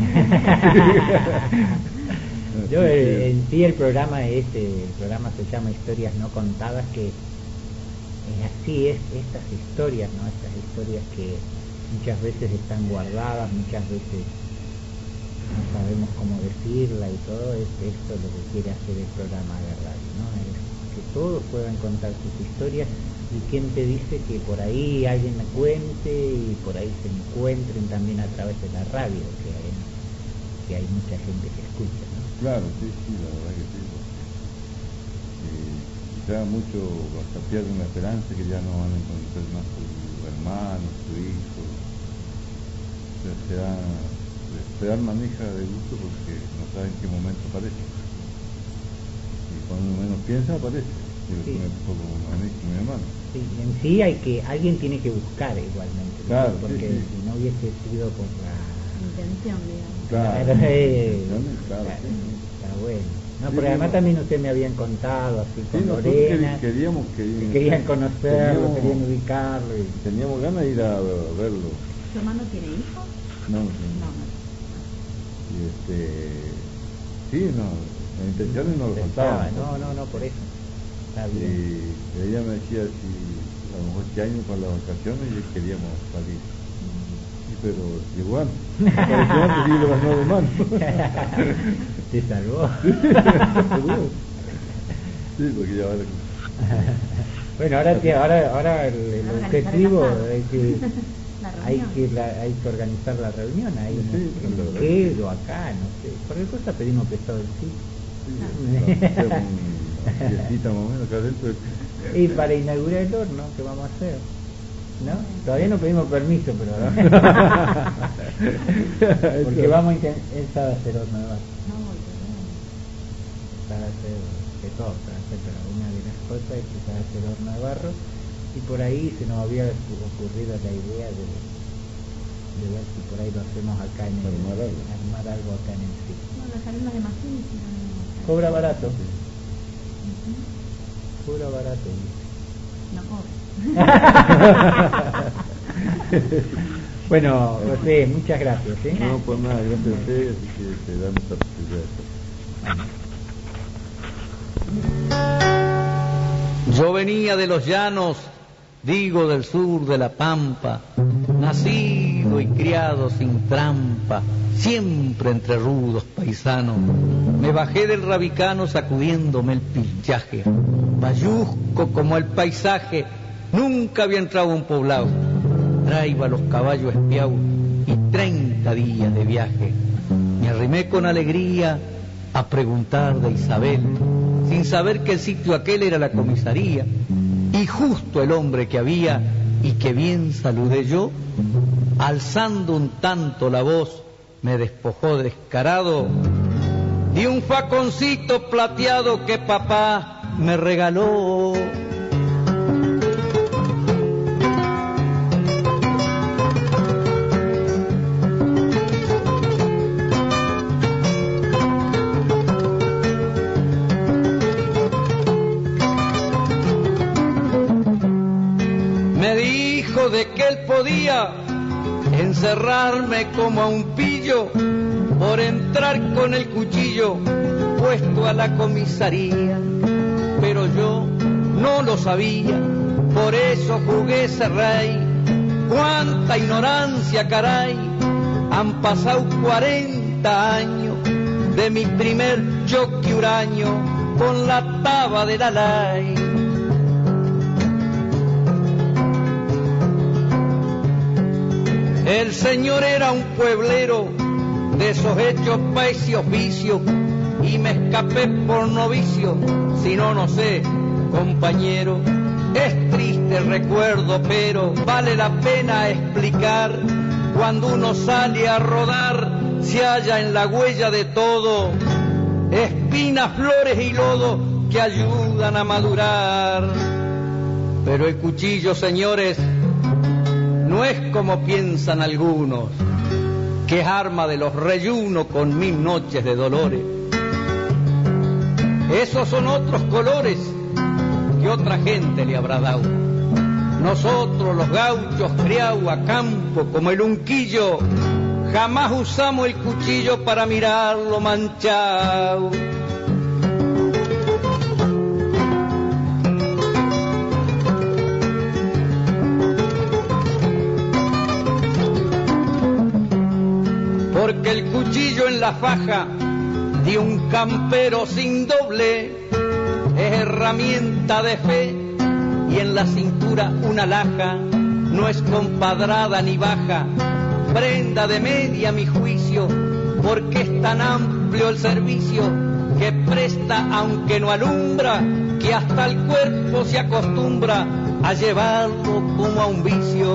Yo en sí el programa se llama Historias No Contadas, que así es, estas historias, ¿no? Estas historias que muchas veces están guardadas, muchas veces no sabemos cómo decirla y todo, es esto lo que quiere hacer el programa de radio, ¿no? Es que todos puedan contar sus historias ¿Y quién te dice que por ahí alguien me cuente y por ahí se encuentren también a través de la radio, que hay mucha gente que escucha, ¿no? Claro, sí, la verdad que sí. Ya mucho hasta pierden la esperanza que ya no van a encontrar más su hermano, su hijo. O sea, se dan manija de gusto porque no saben en qué momento aparece. Y cuando menos piensa, aparece. Sí. Me pasó con mi hermano. Sí, en sí alguien tiene que buscar igualmente, claro, porque sí. Si no hubiese sido por la intención, digamos. Claro, está bueno. No, sí, pero además también ustedes me habían contado así con Lorena, querían conocerlo, querían ubicarlo. Teníamos ganas de ir a verlo. ¿Tu hermano tiene hijos? No. Y la intención no lo faltaba. No, por eso. Está bien. Y ella me decía si a lo mejor este año con las vacaciones y queríamos salir. Pero igual, apareció antes y lo ganó de mano. Te salvó. Sí, porque ya ahora... Bueno, ahora el objetivo hay que organizar la reunión ahí, en Quedo, acá, no sé. Cualquier cosa pedimos prestado el sitio. Fiestita más o menos acá adentro. Y para inaugurar el horno, ¿qué vamos a hacer? ¿No? Todavía no pedimos permiso, pero porque vamos a intentar hacer horno de barro. Para hacer de todo, pero una de las cosas es que para hacer horno de barro, y por ahí se nos había ocurrido la idea de ver si por ahí lo hacemos acá en armar algo acá en el sitio. No, las alumnas de Macín cobra barato. Cobra barato. No cobra. Bueno, José, muchas gracias. No, pues nada, gracias a ustedes, así que te dan esta posibilidad. Yo venía de los llanos, digo del sur de la Pampa, nacido y criado sin trampa, siempre entre rudos paisanos. Me bajé del rabicano sacudiéndome el pilchaje, bayusco como el paisaje. Nunca había entrado a un poblado, traiba los caballos espiados y 30 días de viaje. Me arrimé con alegría a preguntar de Isabel, sin saber que el sitio aquel era la comisaría, y justo el hombre que había y que bien saludé yo, alzando un tanto la voz, me despojó descarado de un faconcito plateado que papá me regaló. De que él podía encerrarme como a un pillo por entrar con el cuchillo puesto a la comisaría, pero yo no lo sabía, por eso jugué ese rey. Cuánta ignorancia, caray, han pasado 40 años de mi primer choque huraño con la taba de la ley. El señor era un pueblero de esos hechos país y oficio, y me escapé por novicio, si no, no sé, compañero. Es triste el recuerdo, pero vale la pena explicar. Cuando uno sale a rodar, se halla en la huella de todo, espinas, flores y lodo que ayudan a madurar. Pero el cuchillo, señores, no es como piensan algunos, que es arma de los reyunos con 1000 noches de dolores. Esos son otros colores que otra gente le habrá dado. Nosotros los gauchos criados a campo como el unquillo, jamás usamos el cuchillo para mirarlo manchado. Porque el cuchillo en la faja de un campero sin doble es herramienta de fe y en la cintura una laja, no es compadrada ni baja, prenda de media a mi juicio, porque es tan amplio el servicio que presta aunque no alumbra, que hasta el cuerpo se acostumbra a llevarlo como a un vicio.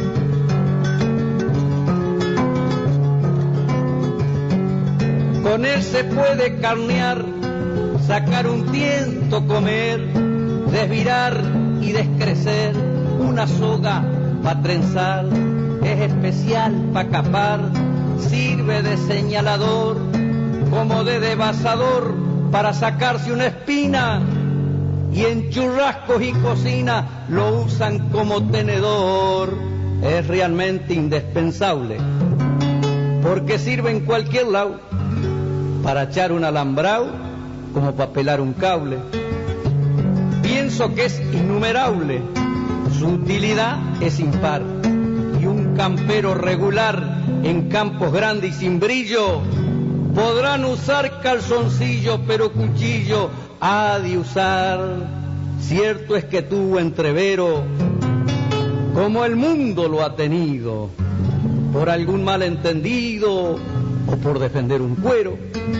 Con él se puede carnear, sacar un tiento, comer, desvirar y descrecer, una soga pa' trenzar, es especial pa' capar, sirve de señalador, como de devasador para sacarse una espina, y en churrascos y cocina lo usan como tenedor. Es realmente indispensable, porque sirve en cualquier lado, para echar un alambrado como para pelar un cable. Pienso que es innumerable, su utilidad es impar, y un campero regular en campos grandes y sin brillo podrán usar calzoncillo, pero cuchillo ha de usar. Cierto es que tuvo entrevero, como el mundo lo ha tenido, por algún malentendido o por defender un cuero,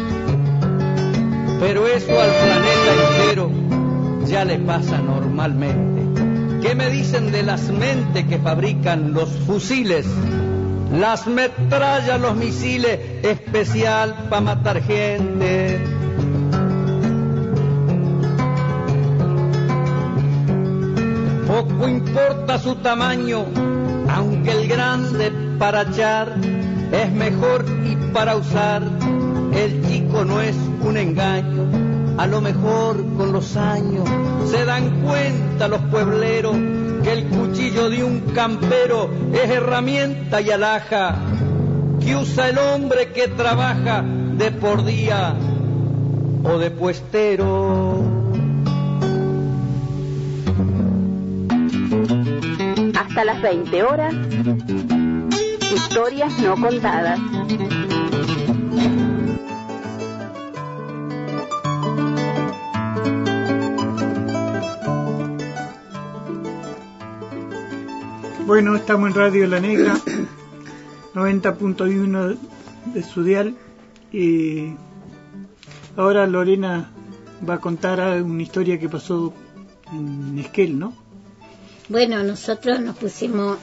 pero eso al planeta entero ya le pasa normalmente. ¿Qué me dicen de las mentes que fabrican los fusiles, las metrallas, los misiles, especial para matar gente? Poco importa su tamaño, aunque el grande para echar es mejor, y para usar el chico no es un engaño. A lo mejor con los años se dan cuenta los puebleros que el cuchillo de un campero es herramienta y alhaja que usa el hombre que trabaja de por día o de puestero. Hasta las 20 horas, historias no contadas. Bueno, estamos en Radio La Negra, 90.1 de su dial, y ahora Lorena va a contar una historia que pasó en Esquel, ¿no? Bueno, nosotros nos pusimos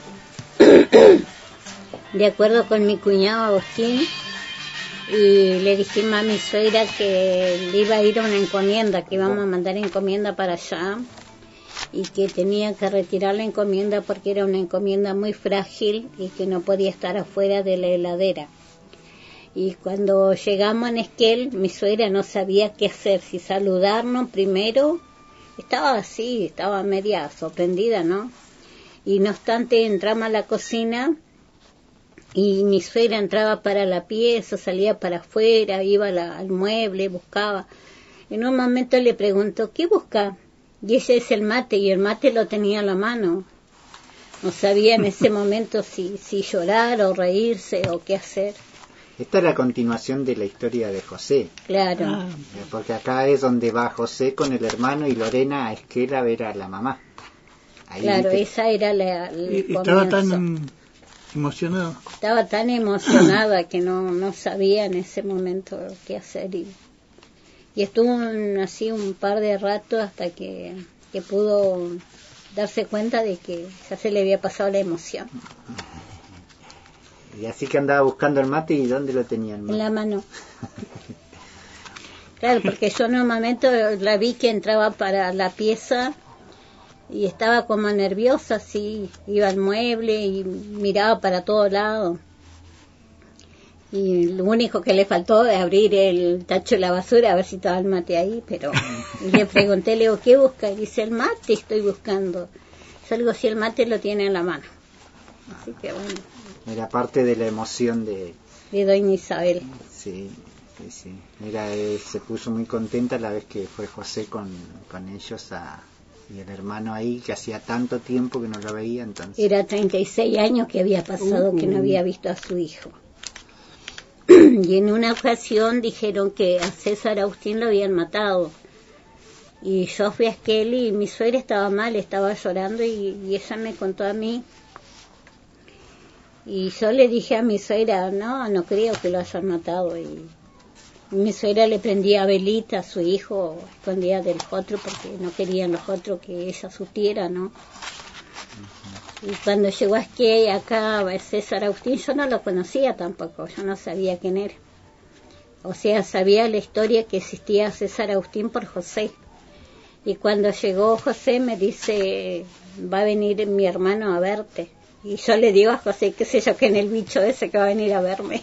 de acuerdo con mi cuñado Agustín y le dijimos a mi suegra que le iba a ir a una encomienda, que íbamos a mandar encomienda para allá y que tenía que retirar la encomienda porque era una encomienda muy frágil y que no podía estar afuera de la heladera. Y cuando llegamos en Esquel, mi suegra no sabía qué hacer, si saludarnos primero. Estaba así, estaba media sorprendida, ¿no? Y no obstante entramos a la cocina y mi suegra entraba para la pieza, salía para afuera, iba al mueble, buscaba. En un momento le preguntó, ¿qué busca? Y ese es el mate, y el mate lo tenía a la mano. No sabía en ese momento si llorar o reírse o qué hacer. Esta es la continuación de la historia de José. Claro. Porque acá es donde va José con el hermano y Lorena a Esquel a ver a la mamá. Ahí claro, esa era el estaba tan emocionado. Estaba tan emocionada que no sabía en ese momento qué hacer. Y estuvo así un par de ratos hasta que pudo darse cuenta de que ya se le había pasado la emoción. Y así que andaba buscando el mate, ¿y dónde lo tenía el mate? En la mano. Claro, porque yo en un momento la vi que entraba para la pieza y estaba como nerviosa, así, iba al mueble y miraba para todos lados. Y lo único que le faltó es abrir el tacho de la basura a ver si estaba el mate ahí, pero le pregunté, le digo, ¿qué busca? Y dice, el mate estoy buscando. Yo le digo, si el mate lo tiene en la mano. Así que bueno. Era parte de la emoción de doña Isabel. Sí. Mira, se puso muy contenta la vez que fue José con ellos y el hermano ahí, que hacía tanto tiempo que no lo veía. Entonces era 36 años que había pasado que no había visto a su hijo. Y en una ocasión dijeron que a César Agustín lo habían matado. Y yo fui a Esquel y mi suegra estaba mal, estaba llorando y ella me contó a mí. Y yo le dije a mi suegra, no creo que lo hayan matado. Y mi suegra le prendía velita a su hijo, escondía del otro porque no querían los otros que ella supiera, ¿no? Y cuando llegó a Esquel, acá a César Agustín, yo no lo conocía tampoco, yo no sabía quién era. O sea, sabía la historia que existía César Agustín por José. Y cuando llegó José me dice, va a venir mi hermano a verte. Y yo le digo a José, qué sé yo, que en el bicho ese que va a venir a verme.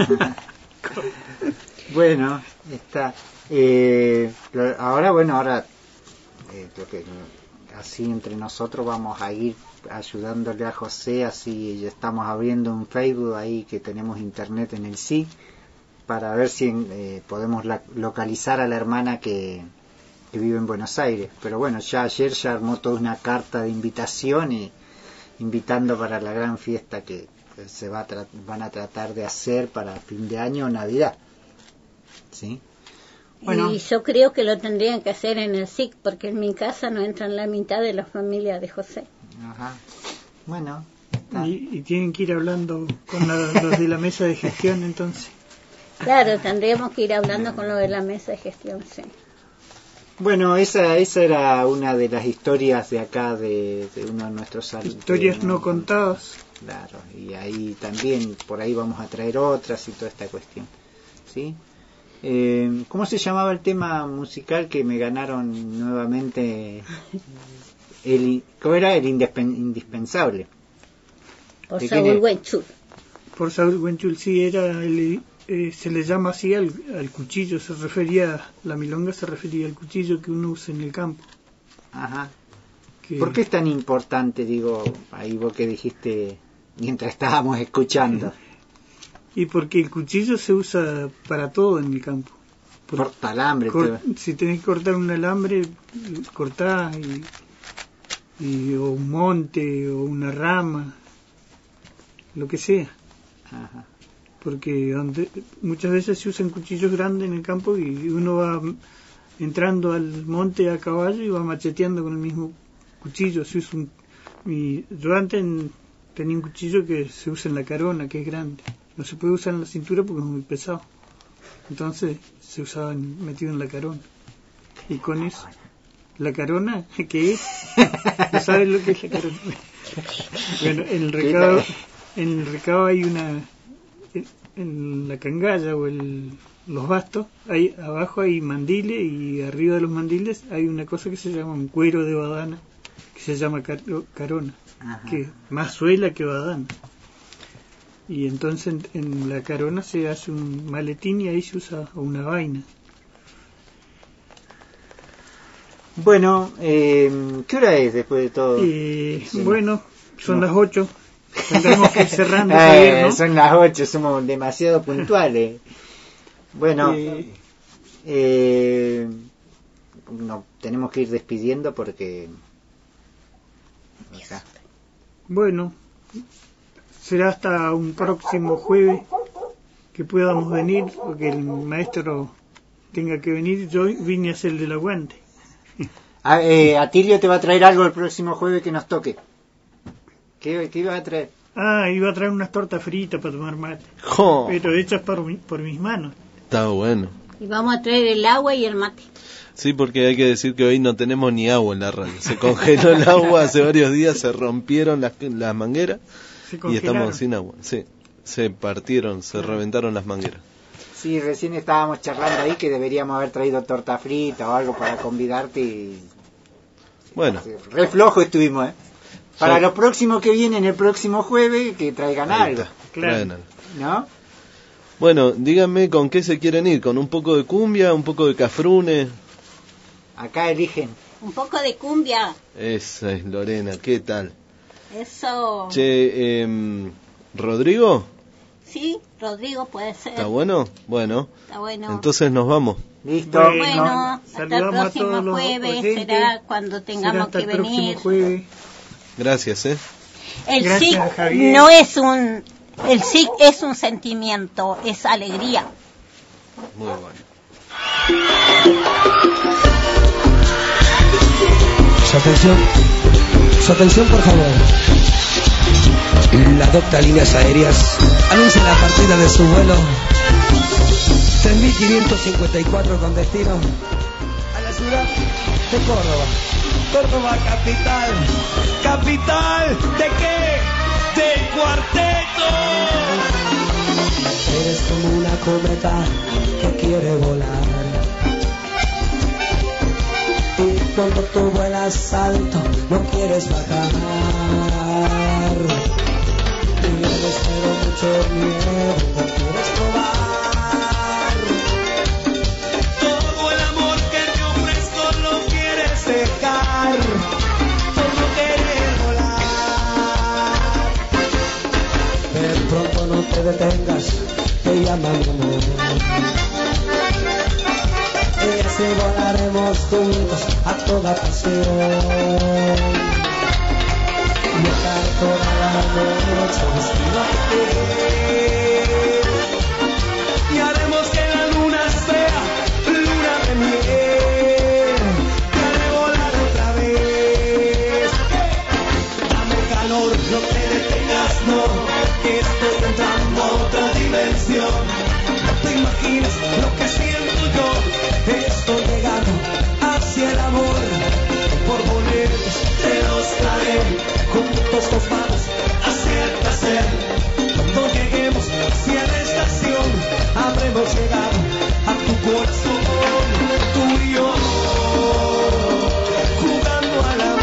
Bueno, está. Ahora creo que así entre nosotros vamos a ir ayudándole a José, así ya estamos abriendo un Facebook ahí que tenemos internet en el SIC, para ver si podemos localizar a la hermana que vive en Buenos Aires. Pero bueno, ayer ya armó toda una carta de invitación y invitando para la gran fiesta que se van a tratar de hacer para fin de año o Navidad. ¿Sí? Bueno. Y yo creo que lo tendrían que hacer en el SIC, porque en mi casa no entran la mitad de la familia de José. Ajá. Bueno. Y tienen que ir hablando con los de la mesa de gestión, entonces. Claro, tendríamos que ir hablando con los de la mesa de gestión, sí. Bueno, esa era una de las historias de acá, de uno de nuestros... Historias no contadas. Claro, y ahí también, por ahí vamos a traer otras y toda esta cuestión. ¿Sí? ¿Cómo se llamaba el tema musical que me ganaron nuevamente? ¿Cómo era? El indispensable. Por Saúl Huenchul. Por Saúl Huenchul, sí, era se le llama así al cuchillo, la milonga se refería al cuchillo que uno usa en el campo. Ajá. ¿Por qué es tan importante, digo, ahí vos que dijiste mientras estábamos escuchando? Y porque el cuchillo se usa para todo en el campo. Corta alambre. Si tenés que cortar un alambre, cortás o un monte o una rama, lo que sea. Ajá. Porque muchas veces se usan cuchillos grandes en el campo y uno va entrando al monte a caballo y va macheteando con el mismo cuchillo. Yo antes tenía un cuchillo que se usa en la carona, que es grande. No se puede usar en la cintura porque es muy pesado. Entonces se usaba metido en la carona. Y con eso, ¿la carona? ¿Qué es? ¿No sabes lo que es la carona? Bueno, en el recado hay en la cangalla o los bastos, abajo hay mandiles y arriba de los mandiles hay una cosa que se llama un cuero de badana, que se llama carona. Ajá. Que más suela que badana. Y entonces en la carona se hace un maletín y ahí se usa una vaina. Bueno, ¿qué hora es después de todo? Bueno, son las 8. Tendremos que ir cerrando. Javier, ¿no? Son las 8, somos demasiado puntuales. Bueno, no, tenemos que ir despidiendo porque... Bueno, será hasta un próximo jueves que podamos venir, porque el maestro tenga que venir. Yo vine a hacer el del aguante. Atilio te va a traer algo el próximo jueves que nos toque. ¿Qué iba a traer? Iba a traer unas tortas fritas para tomar mate. ¡Oh! Pero hechas por mis manos. Está bueno. Y vamos a traer el agua y el mate. Sí, porque hay que decir que hoy no tenemos ni agua en la radio. Se congeló el agua hace varios días, se rompieron las mangueras y estamos sin agua. Sí, se partieron, se reventaron las mangueras. Sí, recién estábamos charlando ahí que deberíamos haber traído torta frita o algo para convidarte y... Bueno. Re flojo estuvimos, Para lo próximo que viene, el próximo jueves, que traigan algo. Claro. ¿No? Bueno, díganme con qué se quieren ir, con un poco de cumbia, un poco de cafrune. Acá eligen. Un poco de cumbia. Esa es Lorena, ¿qué tal? Eso. Che, ¿Rodrigo? Sí, Rodrigo puede ser. ¿Está bueno? Bueno. Está bueno. Entonces nos vamos. Listo. Bueno, hasta el próximo jueves, será cuando tengamos que venir. Gracias, El Gracias, SIC Javier. no es el SIC es un sentimiento, es alegría. Muy bueno. Su atención por favor. La docta Líneas Aéreas anuncia la partida de su vuelo 3554 con destino a la ciudad de Córdoba. Córdoba capital. ¿Capital de qué? ¡Del cuarteto! Eres como una cometa que quiere volar. Y cuando tú vuelas alto, no quieres bajar. Tienes pero mucho miedo, no quieres probar. Todo el amor que te ofrezco lo quieres dejar. Por no querer volar. De pronto no te detengas, te llama mi amor. Y así volaremos juntos a toda pasión. Viajar toda la noche vestido a ti. Y haremos que la luna sea luna de miel. Y haré volar otra vez. Dame calor, no te detengas, no, que estoy entrando a otra dimensión. No te imaginas lo que siento yo. Estoy llegando hacia el amor. Por boletos te los daré. Juntos nos vamos hacia el placer. Cuando lleguemos hacia la estación, habremos llegado a tu corazón. Tú y yo jugando al amor.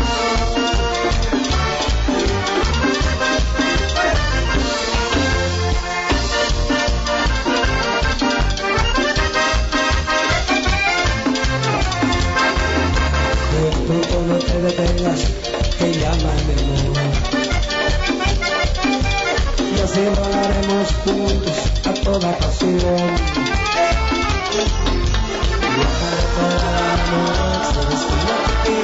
No te detengas, que llama mi amor. Y así volaremos juntos a toda pasión. Viajar toda la noche vestido a ti.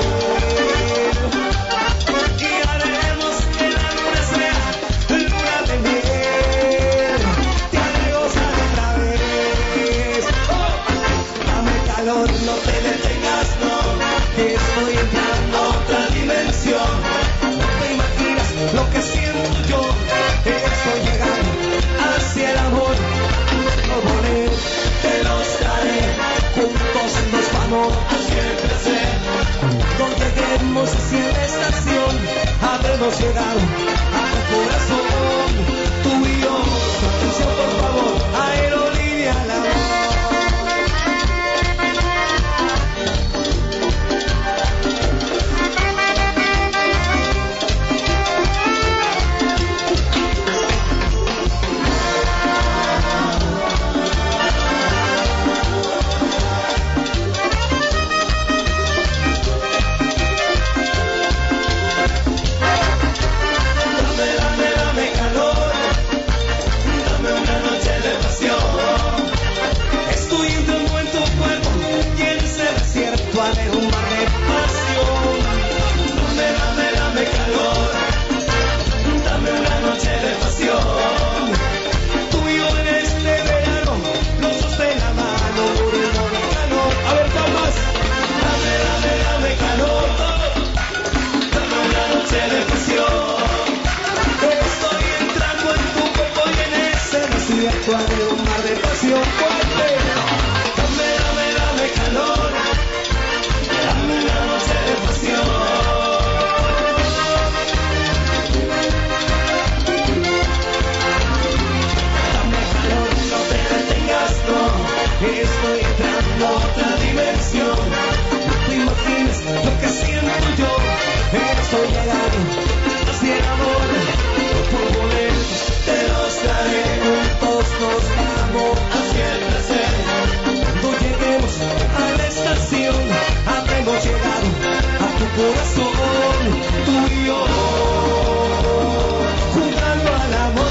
Y haremos que la luna sea luna de miel. Te haré gozar otra vez. Dame calor, no te detengas, no, que estoy entrando a otra dimensión. No te imaginas lo que siento yo. Estoy llegando hacia el amor. Los boletos te los daré. Juntos nos vamos hacia el placer. Cuando lleguemos hacia la estación, habremos llegado a tu corazón. Tú y yo, atención por favor, aerolínea la voz. Estoy entrando a otra dimensión. No te imaginas lo que siento yo. Estoy llegando hacia el amor. Por boletos te los daré. Juntos nos vamos hacia el placer. Cuando lleguemos a la estación, habremos llegado a tu corazón. Tú y yo jugando al amor.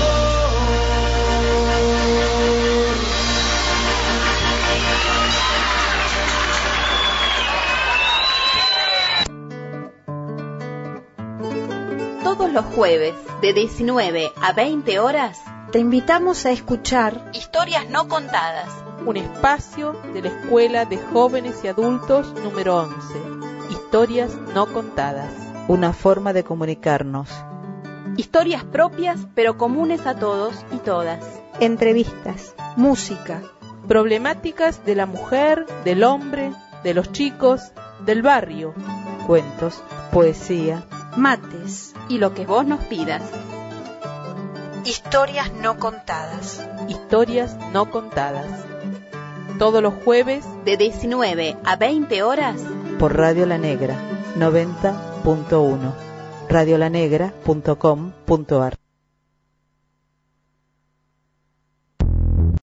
Todos los jueves, de 19 a 20 horas, te invitamos a escuchar Historias No Contadas, un espacio de la Escuela de Jóvenes y Adultos número 11. Historias no contadas, una forma de comunicarnos. Historias propias, pero comunes a todos y todas. Entrevistas, música, problemáticas de la mujer, del hombre, de los chicos, del barrio. Cuentos, poesía, mates y lo que vos nos pidas. Historias no contadas. Historias no contadas. Todos los jueves de 19 a 20 horas por Radio La Negra 90.1, radiolanegra.com.ar.